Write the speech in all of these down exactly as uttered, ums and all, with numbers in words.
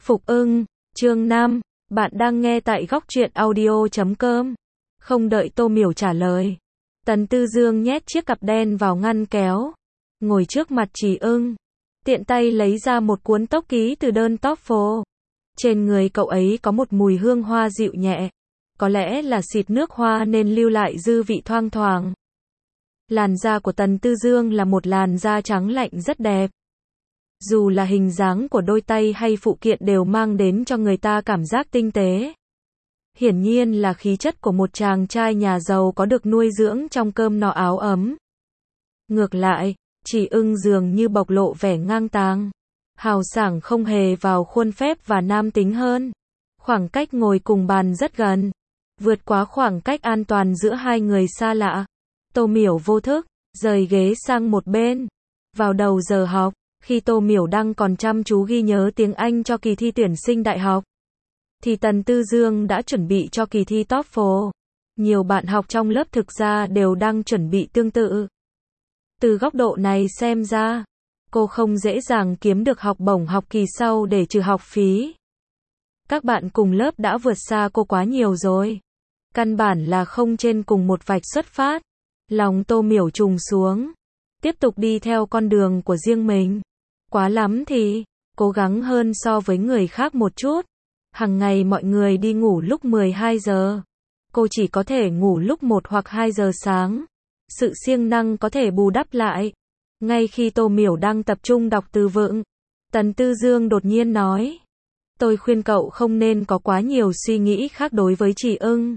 Phục ưng, chương năm, bạn đang nghe tại góc truyện audio chấm com. Không đợi Tô Miểu trả lời, Tần Tư Dương nhét chiếc cặp đen vào ngăn kéo, ngồi trước mặt Trì Ưng, tiện tay lấy ra một cuốn tốc ký từ đơn TOEFL. Trên người cậu ấy có một mùi hương hoa dịu nhẹ, có lẽ là xịt nước hoa nên lưu lại dư vị thoang thoảng. Làn da của Tần Tư Dương là một làn da trắng lạnh rất đẹp. Dù là hình dáng của đôi tay hay phụ kiện đều mang đến cho người ta cảm giác tinh tế. Hiển nhiên là khí chất của một chàng trai nhà giàu có được nuôi dưỡng trong cơm no áo ấm. Ngược lại, Trì Ưng dường như bộc lộ vẻ ngang tàng, hào sảng không hề vào khuôn phép và nam tính hơn. Khoảng cách ngồi cùng bàn rất gần, vượt quá khoảng cách an toàn giữa hai người xa lạ. Tô Miểu vô thức rời ghế sang một bên. Vào đầu giờ học, khi Tô Miểu đang còn chăm chú ghi nhớ tiếng Anh cho kỳ thi tuyển sinh đại học, thì Tần Tư Dương đã chuẩn bị cho kỳ thi TOEFL. Nhiều bạn học trong lớp thực ra đều đang chuẩn bị tương tự. Từ góc độ này xem ra, cô không dễ dàng kiếm được học bổng học kỳ sau để trừ học phí. Các bạn cùng lớp đã vượt xa cô quá nhiều rồi. Căn bản là không trên cùng một vạch xuất phát. Lòng Tô Miểu trùng xuống, tiếp tục đi theo con đường của riêng mình. Quá lắm thì cố gắng hơn so với người khác một chút. Hằng ngày mọi người đi ngủ lúc mười hai giờ. Cô chỉ có thể ngủ lúc một hoặc hai giờ sáng. Sự siêng năng có thể bù đắp lại. Ngay khi Tô Miểu đang tập trung đọc từ vựng, Tần Tư Dương đột nhiên nói: "Tôi khuyên cậu không nên có quá nhiều suy nghĩ khác đối với Trì Ưng."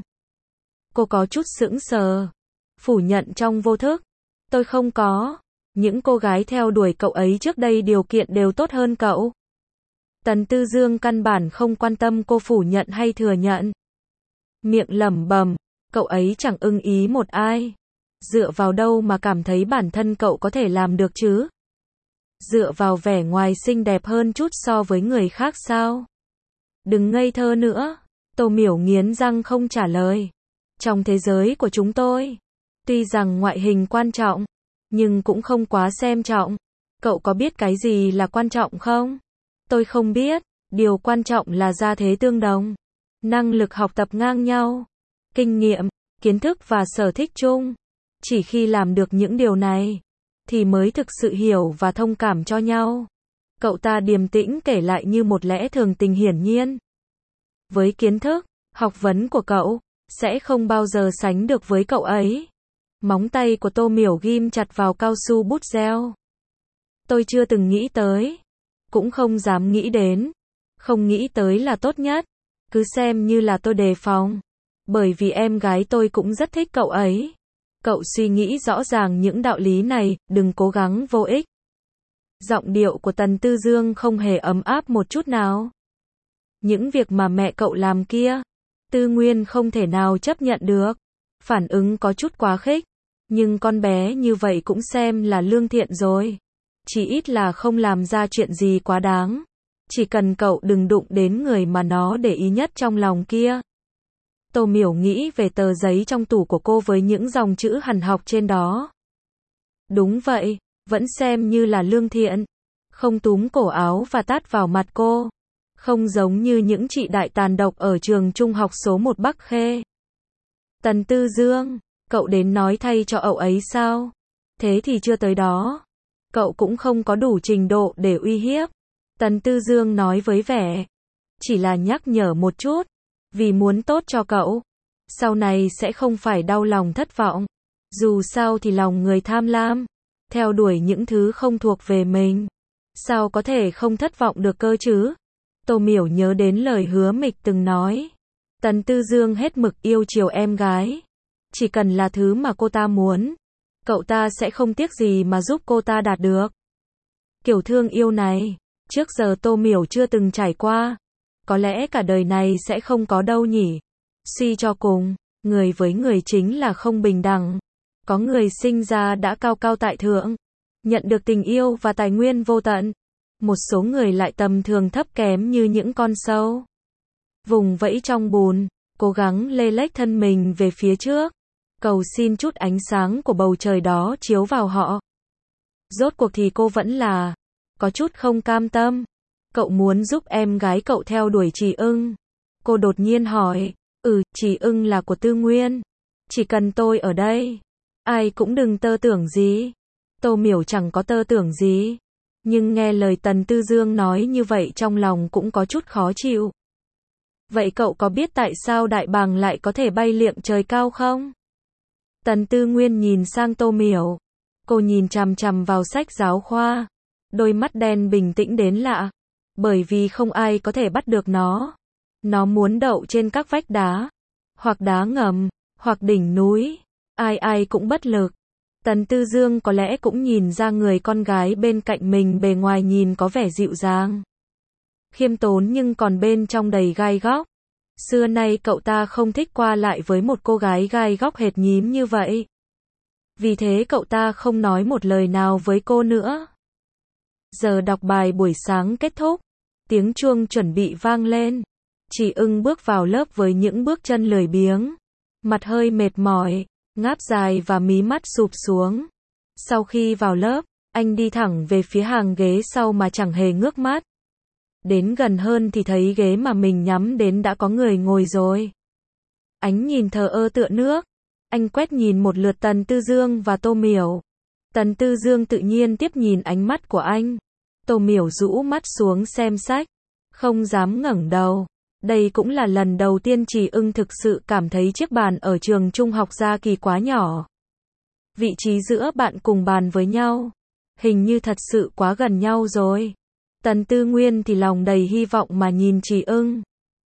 Cô có chút sững sờ, phủ nhận trong vô thức: "Tôi không có. Những cô gái theo đuổi cậu ấy trước đây điều kiện đều tốt hơn cậu." Tần Tư Dương căn bản không quan tâm cô phủ nhận hay thừa nhận. Miệng lẩm bẩm: "Cậu ấy chẳng ưng ý một ai. Dựa vào đâu mà cảm thấy bản thân cậu có thể làm được chứ? Dựa vào vẻ ngoài xinh đẹp hơn chút so với người khác sao? Đừng ngây thơ nữa." Tô Miểu nghiến răng không trả lời. Trong thế giới của chúng tôi, tuy rằng ngoại hình quan trọng, nhưng cũng không quá xem trọng. Cậu có biết cái gì là quan trọng không? Tôi không biết. Điều quan trọng là gia thế tương đồng, năng lực học tập ngang nhau, kinh nghiệm, kiến thức và sở thích chung. Chỉ khi làm được những điều này, thì mới thực sự hiểu và thông cảm cho nhau. Cậu ta điềm tĩnh kể lại như một lẽ thường tình hiển nhiên. Với kiến thức, học vấn của cậu, sẽ không bao giờ sánh được với cậu ấy. Móng tay của Tô Miểu ghim chặt vào cao su bút gel. Tôi chưa từng nghĩ tới, cũng không dám nghĩ đến. Không nghĩ tới là tốt nhất. Cứ xem như là tôi đề phòng. Bởi vì em gái tôi cũng rất thích cậu ấy. Cậu suy nghĩ rõ ràng những đạo lý này, đừng cố gắng vô ích. Giọng điệu của Tần Tư Dương không hề ấm áp một chút nào. Những việc mà mẹ cậu làm kia, Tư Nguyên không thể nào chấp nhận được. Phản ứng có chút quá khích, nhưng con bé như vậy cũng xem là lương thiện rồi. Chỉ ít là không làm ra chuyện gì quá đáng. Chỉ cần cậu đừng đụng đến người mà nó để ý nhất trong lòng kia. Tô Miểu nghĩ về tờ giấy trong tủ của cô với những dòng chữ hằn học trên đó. Đúng vậy, vẫn xem như là lương thiện. Không túm cổ áo và tát vào mặt cô. Không giống như những chị đại tàn độc ở trường trung học số một Bắc Khê. Tần Tư Dương, cậu đến nói thay cho ậu ấy sao? Thế thì chưa tới đó. Cậu cũng không có đủ trình độ để uy hiếp. Tần Tư Dương nói với vẻ. Chỉ là nhắc nhở một chút. Vì muốn tốt cho cậu. Sau này sẽ không phải đau lòng thất vọng. Dù sao thì lòng người tham lam. Theo đuổi những thứ không thuộc về mình. Sao có thể không thất vọng được cơ chứ? Tô Miểu nhớ đến lời hứa Mịch từng nói. Tần Tư Dương hết mực yêu chiều em gái. Chỉ cần là thứ mà cô ta muốn, cậu ta sẽ không tiếc gì mà giúp cô ta đạt được. Kiểu thương yêu này, trước giờ Tô Miểu chưa từng trải qua. Có lẽ cả đời này sẽ không có đâu nhỉ. Suy cho cùng, người với người chính là không bình đẳng. Có người sinh ra đã cao cao tại thượng, nhận được tình yêu và tài nguyên vô tận. Một số người lại tầm thường thấp kém như những con sâu. Vùng vẫy trong bùn, cố gắng lê lếch thân mình về phía trước. Cầu xin chút ánh sáng của bầu trời đó chiếu vào họ. Rốt cuộc thì cô vẫn là có chút không cam tâm. cậu muốn giúp em gái cậu theo đuổi Trì Ưng. Cô đột nhiên hỏi, ừ, Trì Ưng là của Tư Nguyên. Chỉ cần tôi ở đây, ai cũng đừng tơ tưởng gì. Tô Miểu chẳng có tơ tưởng gì. Nhưng nghe lời Tần Tư Dương nói như vậy trong lòng cũng có chút khó chịu. Vậy cậu có biết tại sao đại bàng lại có thể bay liệng trời cao không? Tần Tư Nguyên nhìn sang Tô Miểu. Cô nhìn chằm chằm vào sách giáo khoa. Đôi mắt đen bình tĩnh đến lạ. Bởi vì không ai có thể bắt được nó. Nó muốn đậu trên các vách đá. Hoặc đá ngầm. Hoặc đỉnh núi. Ai ai cũng bất lực. Tần Tư Dương có lẽ cũng nhìn ra người con gái bên cạnh mình bề ngoài nhìn có vẻ dịu dàng, khiêm tốn nhưng còn bên trong đầy gai góc. Xưa nay cậu ta không thích qua lại với một cô gái gai góc hệt nhím như vậy. Vì thế cậu ta không nói một lời nào với cô nữa. Giờ đọc bài buổi sáng kết thúc. Tiếng chuông chuẩn bị vang lên. Trì Ưng bước vào lớp với những bước chân lười biếng. Mặt hơi mệt mỏi, ngáp dài và mí mắt sụp xuống. Sau khi vào lớp, anh đi thẳng về phía hàng ghế sau mà chẳng hề ngước mắt. Đến gần hơn thì thấy ghế mà mình nhắm đến đã có người ngồi rồi. Ánh nhìn thờ ơ tựa nước. Anh quét nhìn một lượt Tần Tư Dương và Tô Miểu. Tần Tư Dương tự nhiên tiếp nhìn ánh mắt của anh. Tô Miểu rũ mắt xuống xem sách, không dám ngẩng đầu. Đây cũng là lần đầu tiên Trì Ưng thực sự cảm thấy chiếc bàn ở trường trung học Gia Kỳ quá nhỏ. Vị trí giữa bạn cùng bàn với nhau, hình như thật sự quá gần nhau rồi. Tần Tư Nguyên thì lòng đầy hy vọng mà nhìn Trì Ưng.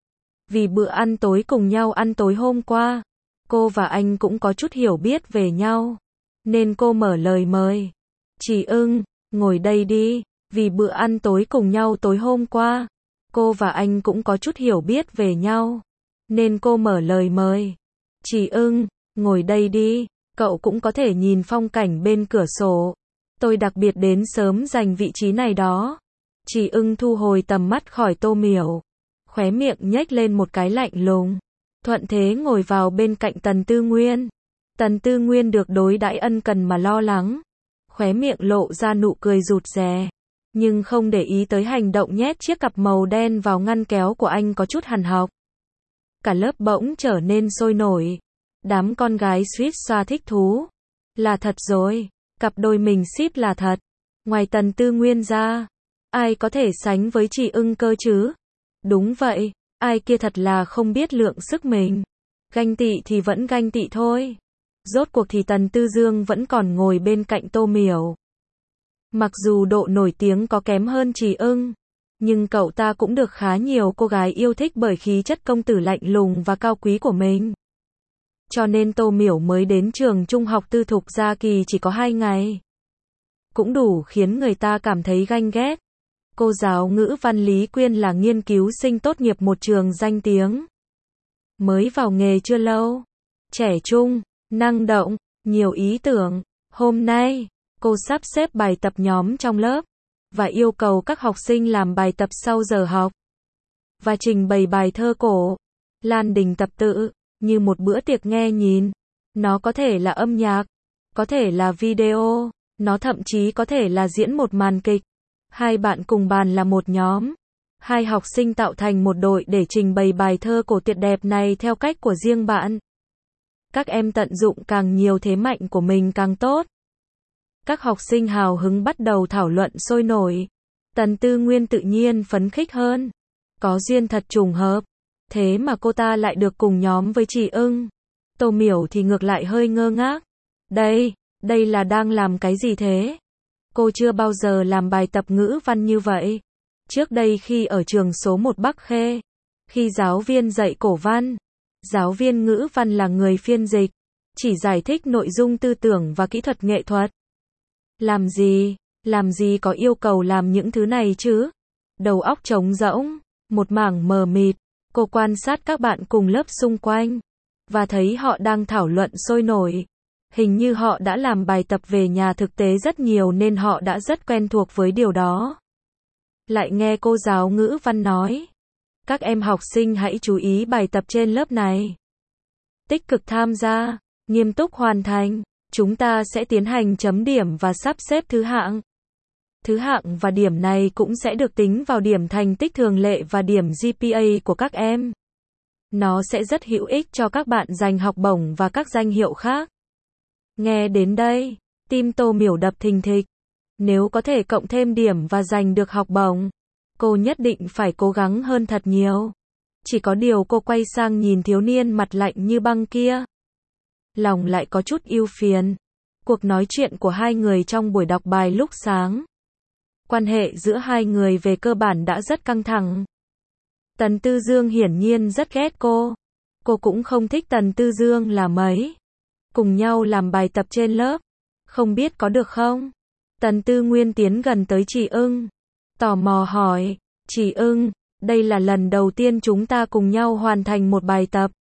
Vì bữa ăn tối cùng nhau ăn tối hôm qua, cô và anh cũng có chút hiểu biết về nhau. Nên cô mở lời mời. Trì Ưng, ngồi đây đi. Vì bữa ăn tối cùng nhau tối hôm qua, cô và anh cũng có chút hiểu biết về nhau. Nên cô mở lời mời. Trì Ưng, ngồi đây đi. Cậu cũng có thể nhìn phong cảnh bên cửa sổ. Tôi đặc biệt đến sớm giành vị trí này đó. Trì Ưng thu hồi tầm mắt khỏi Tô Miểu. Khóe miệng nhếch lên một cái lạnh lùng. Thuận thế ngồi vào bên cạnh Tần Tư Nguyên. Tần Tư Nguyên được đối đãi ân cần mà lo lắng. Khóe miệng lộ ra nụ cười rụt rè. Nhưng không để ý tới hành động nhét chiếc cặp màu đen vào ngăn kéo của anh có chút hằn học. Cả lớp bỗng trở nên sôi nổi. Đám con gái suýt xoa thích thú. Là thật rồi, cặp đôi mình ship là thật. Ngoài Tần Tư Nguyên ra, ai có thể sánh với Trì Ưng cơ chứ? Đúng vậy, ai kia thật là không biết lượng sức mình. Ganh tị thì vẫn ganh tị thôi. Rốt cuộc thì Tần Tư Dương vẫn còn ngồi bên cạnh Tô Miểu. Mặc dù độ nổi tiếng có kém hơn Trì Ưng, nhưng cậu ta cũng được khá nhiều cô gái yêu thích bởi khí chất công tử lạnh lùng và cao quý của mình. Cho nên Tô Miểu mới đến trường trung học tư thục Gia Kỳ chỉ có hai ngày. Cũng đủ khiến người ta cảm thấy ganh ghét. Cô giáo ngữ văn Lý Quyên là nghiên cứu sinh tốt nghiệp một trường danh tiếng. Mới vào nghề chưa lâu. Trẻ trung, năng động, nhiều ý tưởng. Hôm nay, cô sắp xếp bài tập nhóm trong lớp. Và yêu cầu các học sinh làm bài tập sau giờ học. Và trình bày bài thơ cổ. Lan đình tập tự. Như một bữa tiệc nghe nhìn. Nó có thể là âm nhạc. Có thể là video. Nó thậm chí có thể là diễn một màn kịch. Hai bạn cùng bàn là một nhóm. Hai học sinh tạo thành một đội để trình bày bài thơ cổ tuyệt đẹp này theo cách của riêng bạn. Các em tận dụng càng nhiều thế mạnh của mình càng tốt. Các học sinh hào hứng bắt đầu thảo luận sôi nổi. Tần Tư Nguyên tự nhiên phấn khích hơn. Có duyên thật trùng hợp. Thế mà cô ta lại được cùng nhóm với Trì Ưng. Tô Miểu thì ngược lại hơi ngơ ngác. Đây, đây là đang làm cái gì thế? Cô chưa bao giờ làm bài tập ngữ văn như vậy. Trước đây khi ở trường số một Bắc Khê, khi giáo viên dạy cổ văn, giáo viên ngữ văn là người phiên dịch, chỉ giải thích nội dung tư tưởng và kỹ thuật nghệ thuật. Làm gì, làm gì có yêu cầu làm những thứ này chứ? Đầu óc trống rỗng, một mảng mờ mịt. Cô quan sát các bạn cùng lớp xung quanh, và thấy họ đang thảo luận sôi nổi. Hình như họ đã làm bài tập về nhà thực tế rất nhiều nên họ đã rất quen thuộc với điều đó. Lại nghe cô giáo ngữ văn nói. Các em học sinh hãy chú ý bài tập trên lớp này. Tích cực tham gia, nghiêm túc hoàn thành. Chúng ta sẽ tiến hành chấm điểm và sắp xếp thứ hạng. Thứ hạng và điểm này cũng sẽ được tính vào điểm thành tích thường lệ và điểm giê pê a của các em. Nó sẽ rất hữu ích cho các bạn giành học bổng và các danh hiệu khác. Nghe đến đây, tim Tô Miểu đập thình thịch. Nếu có thể cộng thêm điểm và giành được học bổng, cô nhất định phải cố gắng hơn thật nhiều. Chỉ có điều cô quay sang nhìn thiếu niên mặt lạnh như băng kia. Lòng lại có chút ưu phiền. Cuộc nói chuyện của hai người trong buổi đọc bài lúc sáng. Quan hệ giữa hai người về cơ bản đã rất căng thẳng. Tần Tư Dương hiển nhiên rất ghét cô. Cô cũng không thích Tần Tư Dương là mấy. Cùng nhau làm bài tập trên lớp. Không biết có được không? Tần Tư Nguyên tiến gần tới chị ưng. Tò mò hỏi, chị ưng, đây là lần đầu tiên chúng ta cùng nhau hoàn thành một bài tập.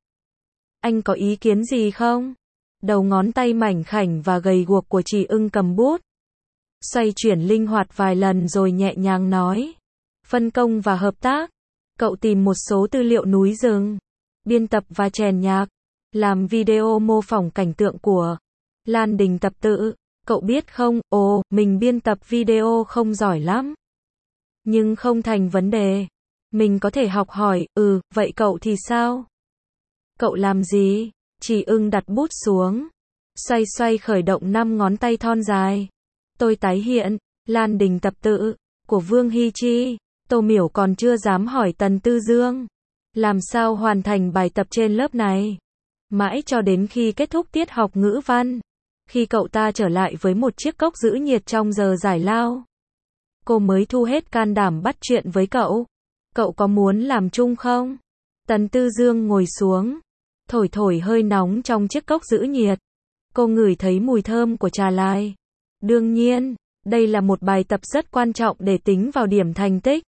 Anh có ý kiến gì không? Đầu ngón tay mảnh khảnh và gầy guộc của chị ưng cầm bút. Xoay chuyển linh hoạt vài lần rồi nhẹ nhàng nói. Phân công và hợp tác. Cậu tìm một số tư liệu núi rừng. Biên tập và chèn nhạc. Làm video mô phỏng cảnh tượng của Lan Đình Tập Tự. Cậu biết không, ồ, mình biên tập video không giỏi lắm. Nhưng không thành vấn đề. Mình có thể học hỏi, ừ, vậy cậu thì sao? Cậu làm gì? Chị ưng đặt bút xuống. Xoay xoay khởi động năm ngón tay thon dài. Tôi tái hiện, Lan Đình Tập Tự, của Vương Hi Chi. Tô Miểu còn chưa dám hỏi Tần Tư Dương. Làm sao hoàn thành bài tập trên lớp này? Mãi cho đến khi kết thúc tiết học ngữ văn. Khi cậu ta trở lại với một chiếc cốc giữ nhiệt trong giờ giải lao. Cô mới thu hết can đảm bắt chuyện với cậu. Cậu có muốn làm chung không? Tần Tư Dương ngồi xuống. Thổi thổi hơi nóng trong chiếc cốc giữ nhiệt. Cô ngửi thấy mùi thơm của trà lai. Đương nhiên, đây là một bài tập rất quan trọng để tính vào điểm thành tích.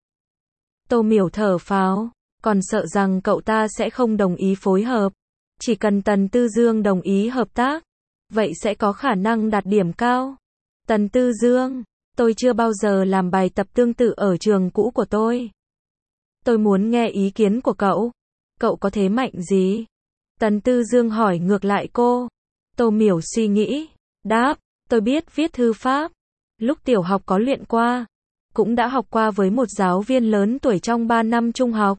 Tô Miểu thở phào, còn sợ rằng cậu ta sẽ không đồng ý phối hợp. Chỉ cần Tần Tư Dương đồng ý hợp tác, vậy sẽ có khả năng đạt điểm cao. Tần Tư Dương, tôi chưa bao giờ làm bài tập tương tự ở trường cũ của tôi. Tôi muốn nghe ý kiến của cậu. Cậu có thế mạnh gì? Tần Tư Dương hỏi ngược lại cô. Tô Miểu suy nghĩ, đáp, tôi biết viết thư pháp. Lúc tiểu học có luyện qua. Cũng đã học qua với một giáo viên lớn tuổi trong ba năm trung học.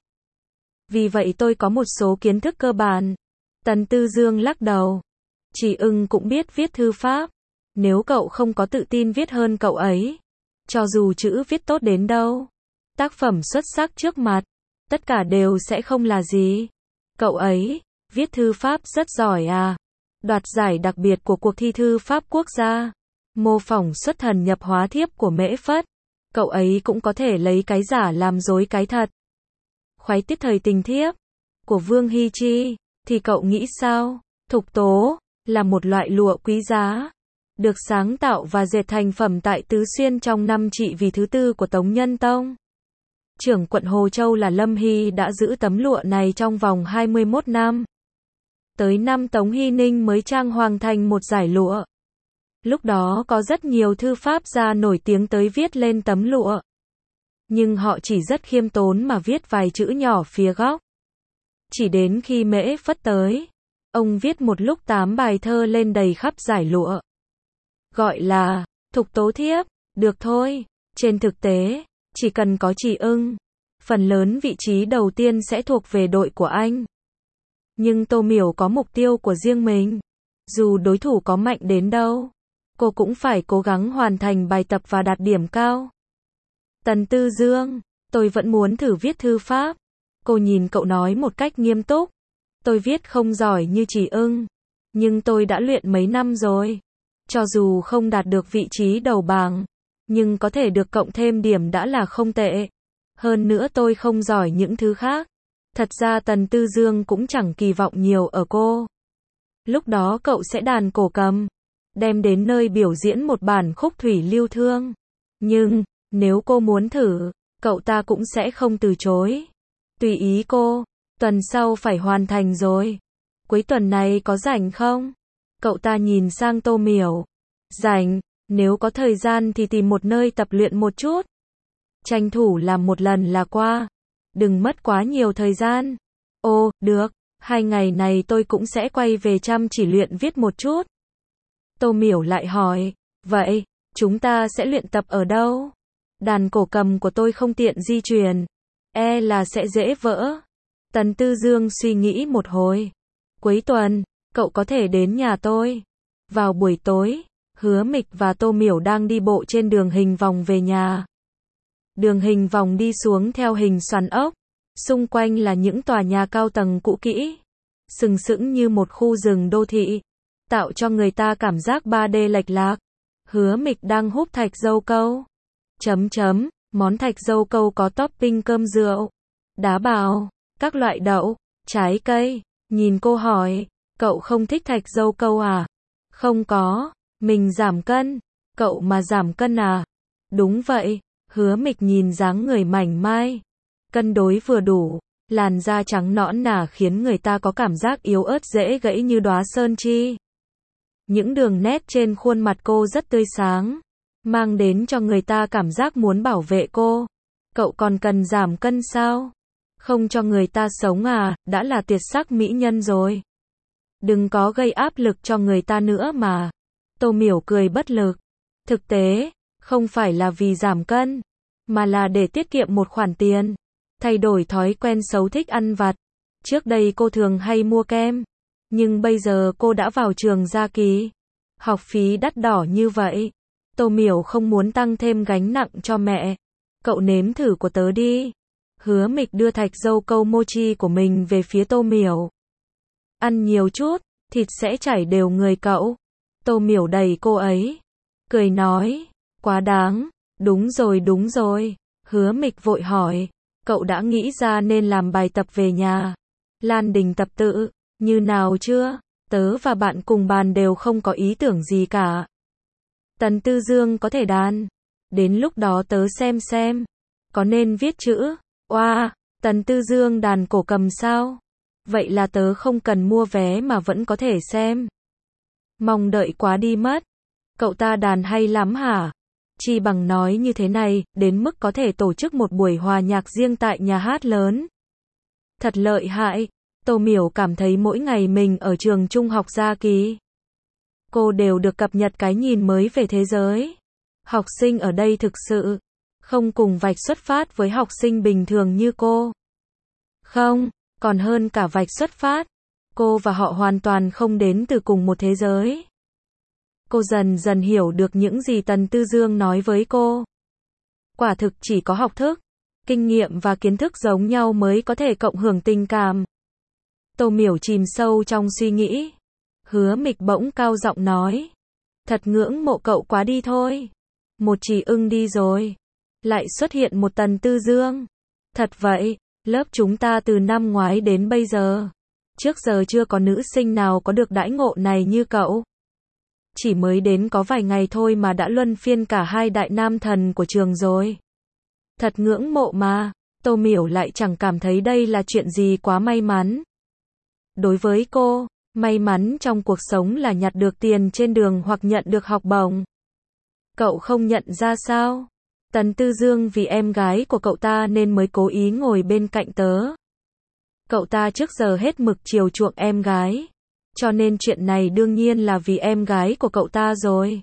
Vì vậy tôi có một số kiến thức cơ bản. Tần Tư Dương lắc đầu. Chị ưng cũng biết viết thư pháp. Nếu cậu không có tự tin viết hơn cậu ấy, cho dù chữ viết tốt đến đâu, tác phẩm xuất sắc trước mặt, tất cả đều sẽ không là gì. Cậu ấy, viết thư pháp rất giỏi à. Đoạt giải đặc biệt của cuộc thi thư pháp quốc gia. Mô phỏng xuất thần nhập hóa thiếp của Mễ Phất. Cậu ấy cũng có thể lấy cái giả làm dối cái thật. Khoái tiết thời tình thiếp của Vương Hi Chi, thì cậu nghĩ sao? Thục tố là một loại lụa quý giá, được sáng tạo và dệt thành phẩm tại Tứ Xuyên trong năm trị vì thứ tư của Tống Nhân Tông. Trưởng quận Hồ Châu là Lâm Hy đã giữ tấm lụa này trong vòng hai mươi mốt năm. Tới năm Tống Hy Ninh mới trang hoàng thành một giải lụa. Lúc đó có rất nhiều thư pháp gia nổi tiếng tới viết lên tấm lụa. Nhưng họ chỉ rất khiêm tốn mà viết vài chữ nhỏ phía góc. Chỉ đến khi Mễ Phất tới, ông viết một lúc tám bài thơ lên đầy khắp giải lụa. Gọi là thục tố thiếp, được thôi. Trên thực tế, chỉ cần có chị ưng, phần lớn vị trí đầu tiên sẽ thuộc về đội của anh. Nhưng Tô Miểu có mục tiêu của riêng mình. Dù đối thủ có mạnh đến đâu, cô cũng phải cố gắng hoàn thành bài tập và đạt điểm cao. Tần Tư Dương, tôi vẫn muốn thử viết thư pháp. Cô nhìn cậu nói một cách nghiêm túc. Tôi viết không giỏi như chị ưng, nhưng tôi đã luyện mấy năm rồi. Cho dù không đạt được vị trí đầu bảng, nhưng có thể được cộng thêm điểm đã là không tệ. Hơn nữa tôi không giỏi những thứ khác. Thật ra Tần Tư Dương cũng chẳng kỳ vọng nhiều ở cô. Lúc đó cậu sẽ đàn cổ cầm, đem đến nơi biểu diễn một bản khúc thủy lưu thương. Nhưng, nếu cô muốn thử, cậu ta cũng sẽ không từ chối. Tùy ý cô, tuần sau phải hoàn thành rồi. Cuối tuần này có rảnh không? Cậu ta nhìn sang Tô Miểu. Rảnh, nếu có thời gian thì tìm một nơi tập luyện một chút. Tranh thủ làm một lần là qua. Đừng mất quá nhiều thời gian. Ồ, được, hai ngày này tôi cũng sẽ quay về chăm chỉ luyện viết một chút. Tô Miểu lại hỏi, vậy, chúng ta sẽ luyện tập ở đâu? Đàn cổ cầm của tôi không tiện di chuyển, e là sẽ dễ vỡ. Tần Tư Dương suy nghĩ một hồi. Cuối tuần, cậu có thể đến nhà tôi. Vào buổi tối, Hứa Mịch và Tô Miểu đang đi bộ trên đường hình vòng về nhà. Đường hình vòng đi xuống theo hình xoắn ốc. Xung quanh là những tòa nhà cao tầng cũ kỹ, sừng sững như một khu rừng đô thị, tạo cho người ta cảm giác ba D lệch lạc. Hứa Mịch đang húp thạch dâu câu. Chấm chấm, món thạch dâu câu có topping cơm rượu, đá bào, các loại đậu, trái cây. Nhìn cô hỏi, cậu không thích thạch dâu câu à? Không có, mình giảm cân. Cậu mà giảm cân à? Đúng vậy. Hứa Mịch nhìn dáng người mảnh mai, cân đối vừa đủ, làn da trắng nõn nà khiến người ta có cảm giác yếu ớt dễ gãy như đóa sơn chi. Những đường nét trên khuôn mặt cô rất tươi sáng, mang đến cho người ta cảm giác muốn bảo vệ cô. Cậu còn cần giảm cân sao? Không cho người ta sống à, đã là tuyệt sắc mỹ nhân rồi. Đừng có gây áp lực cho người ta nữa mà. Tô Miểu cười bất lực. Thực tế, không phải là vì giảm cân, mà là để tiết kiệm một khoản tiền, thay đổi thói quen xấu thích ăn vặt. Trước đây cô thường hay mua kem, nhưng bây giờ cô đã vào trường Gia Kỳ. Học phí đắt đỏ như vậy, Tô Miểu không muốn tăng thêm gánh nặng cho mẹ. Cậu nếm thử của tớ đi. Hứa Mịch đưa thạch dâu câu mochi của mình về phía Tô Miểu. Ăn nhiều chút, thịt sẽ chảy đều người cậu. Tô Miểu đẩy cô ấy, cười nói, quá đáng. Đúng rồi đúng rồi. Hứa Mịch vội hỏi, cậu đã nghĩ ra nên làm bài tập về nhà Lan Đình tập tự như nào chưa? Tớ và bạn cùng bàn đều không có ý tưởng gì cả. Tần Tư Dương có thể đàn, đến lúc đó tớ xem xem có nên viết chữ. Oa, wow, Tần Tư Dương đàn cổ cầm sao? Vậy là tớ không cần mua vé mà vẫn có thể xem. Mong đợi quá đi mất. Cậu ta đàn hay lắm hả? Chi bằng nói như thế này, đến mức có thể tổ chức một buổi hòa nhạc riêng tại nhà hát lớn. Thật lợi hại. Tô Miểu cảm thấy mỗi ngày mình ở trường trung học Gia Kỳ, cô đều được cập nhật cái nhìn mới về thế giới. Học sinh ở đây thực sự không cùng vạch xuất phát với học sinh bình thường như cô. Không, còn hơn cả vạch xuất phát. Cô và họ hoàn toàn không đến từ cùng một thế giới. Cô dần dần hiểu được những gì Tần Tư Dương nói với cô. Quả thực chỉ có học thức, kinh nghiệm và kiến thức giống nhau mới có thể cộng hưởng tình cảm. Tô Miểu chìm sâu trong suy nghĩ. Hứa Mịch bỗng cao giọng nói, thật ngưỡng mộ cậu quá đi thôi. Một Trì Ưng đi rồi, lại xuất hiện một Tần Tư Dương. Thật vậy, lớp chúng ta từ năm ngoái đến bây giờ, trước giờ chưa có nữ sinh nào có được đãi ngộ này như cậu. Chỉ mới đến có vài ngày thôi mà đã luân phiên cả hai đại nam thần của trường rồi. Thật ngưỡng mộ mà. Tô Miểu lại chẳng cảm thấy đây là chuyện gì quá may mắn. Đối với cô, may mắn trong cuộc sống là nhặt được tiền trên đường hoặc nhận được học bổng. Cậu không nhận ra sao? Tần Tư Dương vì em gái của cậu ta nên mới cố ý ngồi bên cạnh tớ. Cậu ta trước giờ hết mực chiều chuộng em gái, cho nên chuyện này đương nhiên là vì em gái của cậu ta rồi.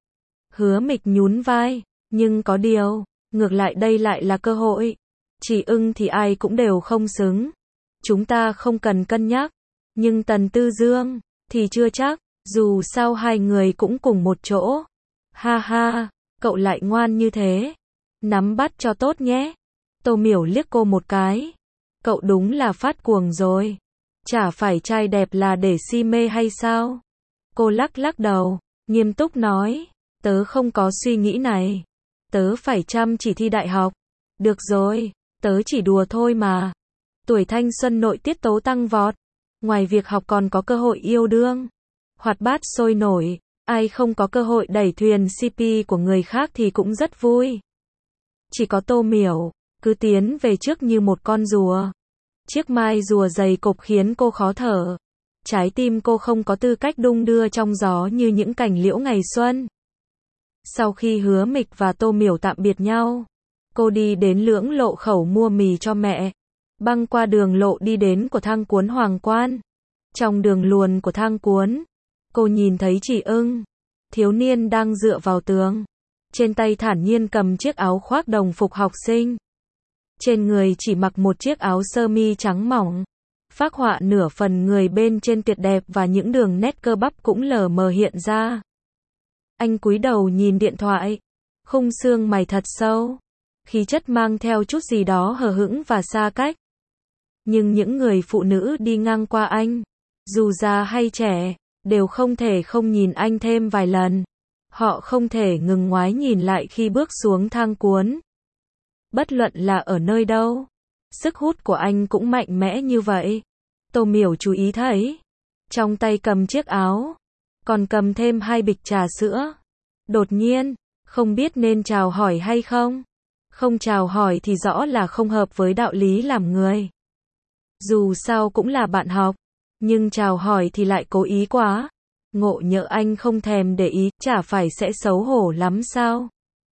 Hứa Mịch nhún vai, nhưng có điều, ngược lại đây lại là cơ hội. Chỉ Ưng thì ai cũng đều không xứng. Chúng ta không cần cân nhắc. Nhưng Tần Tư Dương thì chưa chắc, dù sao hai người cũng cùng một chỗ. Ha ha, cậu lại ngoan như thế. Nắm bắt cho tốt nhé. Tô Miểu liếc cô một cái. Cậu đúng là phát cuồng rồi. Chả phải trai đẹp là để si mê hay sao? Cô lắc lắc đầu, nghiêm túc nói, tớ không có suy nghĩ này. Tớ phải chăm chỉ thi đại học. Được rồi, tớ chỉ đùa thôi mà. Tuổi thanh xuân nội tiết tố tăng vọt. Ngoài việc học còn có cơ hội yêu đương, hoạt bát sôi nổi. Ai không có cơ hội đẩy thuyền xê pê của người khác thì cũng rất vui. Chỉ có Tô Miểu cứ tiến về trước như một con rùa. Chiếc mai rùa dày cộp khiến cô khó thở. Trái tim cô không có tư cách đung đưa trong gió như những cành liễu ngày xuân. Sau khi Hứa Mịch và Tô Miểu tạm biệt nhau, cô đi đến Lưỡng Lộ khẩu mua mì cho mẹ. Băng qua đường lộ đi đến của thang cuốn Hoàng Quan. Trong đường luồn của thang cuốn, cô nhìn thấy Chỉ Ưng, thiếu niên đang dựa vào tường, trên tay thản nhiên cầm chiếc áo khoác đồng phục học sinh. Trên người chỉ mặc một chiếc áo sơ mi trắng mỏng, phác họa nửa phần người bên trên tuyệt đẹp và những đường nét cơ bắp cũng lờ mờ hiện ra. Anh cúi đầu nhìn điện thoại, khung xương mày thật sâu, khí chất mang theo chút gì đó hờ hững và xa cách. Nhưng những người phụ nữ đi ngang qua anh, dù già hay trẻ, đều không thể không nhìn anh thêm vài lần. Họ không thể ngừng ngoái nhìn lại khi bước xuống thang cuốn. Bất luận là ở nơi đâu, sức hút của anh cũng mạnh mẽ như vậy. Tô Miểu chú ý thấy, trong tay cầm chiếc áo, còn cầm thêm hai bịch trà sữa. Đột nhiên, không biết nên chào hỏi hay không. Không chào hỏi thì rõ là không hợp với đạo lý làm người. Dù sao cũng là bạn học, nhưng chào hỏi thì lại cố ý quá. Ngộ nhỡ anh không thèm để ý, chả phải sẽ xấu hổ lắm sao?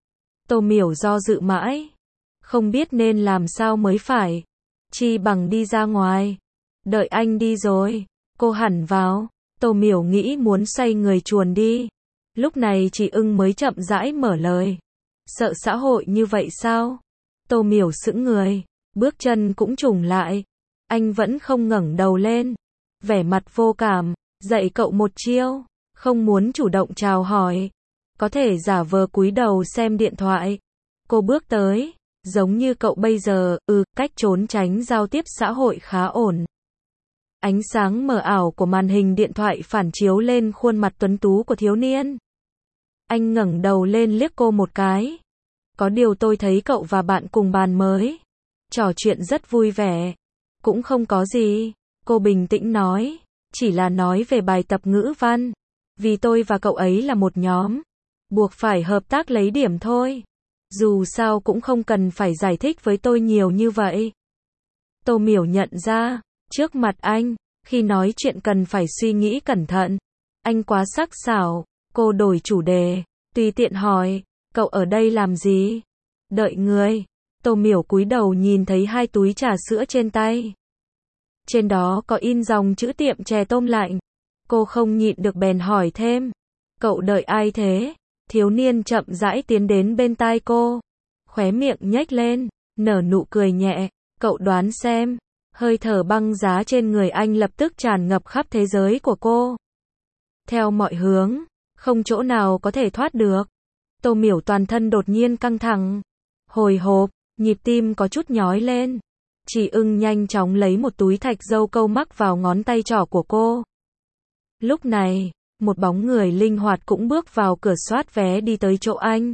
Tô Miểu do dự mãi, không biết nên làm sao mới phải. Chi bằng đi ra ngoài. Đợi anh đi rồi, cô hẳn vào. Tô Miểu nghĩ muốn xoay người chuồn đi. Lúc này chị ưng mới chậm rãi mở lời. Sợ xã hội như vậy sao? Tô Miểu sững người, bước chân cũng chùng lại. Anh vẫn không ngẩng đầu lên. Vẻ mặt vô cảm, dạy cậu một chiêu, không muốn chủ động chào hỏi. Có thể giả vờ cúi đầu xem điện thoại. Cô bước tới, giống như cậu bây giờ, ừ, cách trốn tránh giao tiếp xã hội khá ổn. Ánh sáng mờ ảo của màn hình điện thoại phản chiếu lên khuôn mặt tuấn tú của thiếu niên. Anh ngẩng đầu lên liếc cô một cái. Có điều tôi thấy cậu và bạn cùng bàn mới trò chuyện rất vui vẻ. Cũng không có gì, cô bình tĩnh nói. Chỉ là nói về bài tập ngữ văn. Vì tôi và cậu ấy là một nhóm, buộc phải hợp tác lấy điểm thôi. Dù sao cũng không cần phải giải thích với tôi nhiều như vậy. Tô Miểu nhận ra, trước mặt anh, khi nói chuyện cần phải suy nghĩ cẩn thận. Anh quá sắc sảo. Cô đổi chủ đề, tùy tiện hỏi, cậu ở đây làm gì? Đợi người. Tô Miểu cúi đầu nhìn thấy hai túi trà sữa trên tay. Trên đó có in dòng chữ tiệm chè tôm lạnh. Cô không nhịn được bèn hỏi thêm. Cậu đợi ai thế? Thiếu niên chậm rãi tiến đến bên tai cô. Khóe miệng nhếch lên, nở nụ cười nhẹ. Cậu đoán xem. Hơi thở băng giá trên người anh lập tức tràn ngập khắp thế giới của cô. Theo mọi hướng, không chỗ nào có thể thoát được. Tô Miểu toàn thân đột nhiên căng thẳng. Hồi hộp, nhịp tim có chút nhói lên. Chị ưng nhanh chóng lấy một túi thạch dâu câu mắc vào ngón tay trỏ của cô. Lúc này, một bóng người linh hoạt cũng bước vào cửa soát vé đi tới chỗ anh.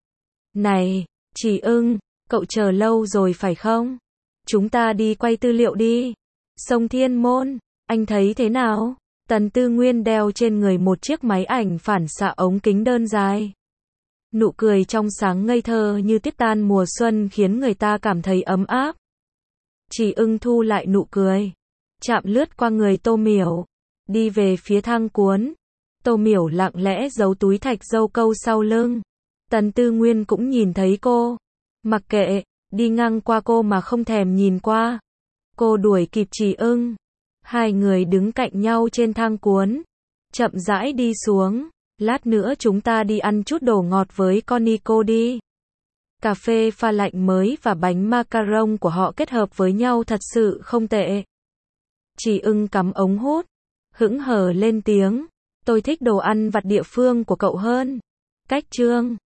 Này, chị ưng, cậu chờ lâu rồi phải không? Chúng ta đi quay tư liệu đi. Sông Thiên Môn, anh thấy thế nào? Tần Tư Nguyên đeo trên người một chiếc máy ảnh phản xạ ống kính đơn dài. Nụ cười trong sáng ngây thơ như tiết tan mùa xuân khiến người ta cảm thấy ấm áp. Chị ưng thu lại nụ cười, chạm lướt qua người Tô Miểu, đi về phía thang cuốn. Tô Miểu lặng lẽ giấu túi thạch dâu câu sau lưng. Tần Tư Nguyên cũng nhìn thấy cô. Mặc kệ, đi ngang qua cô mà không thèm nhìn qua. Cô đuổi kịp chị ưng. Hai người đứng cạnh nhau trên thang cuốn, chậm rãi đi xuống. Lát nữa chúng ta đi ăn chút đồ ngọt với con Nico đi. Cà phê pha lạnh mới và bánh macaron của họ kết hợp với nhau thật sự không tệ. Chị ưng cắm ống hút, hững hờ lên tiếng. Tôi thích đồ ăn vặt địa phương của cậu hơn. Cách trương.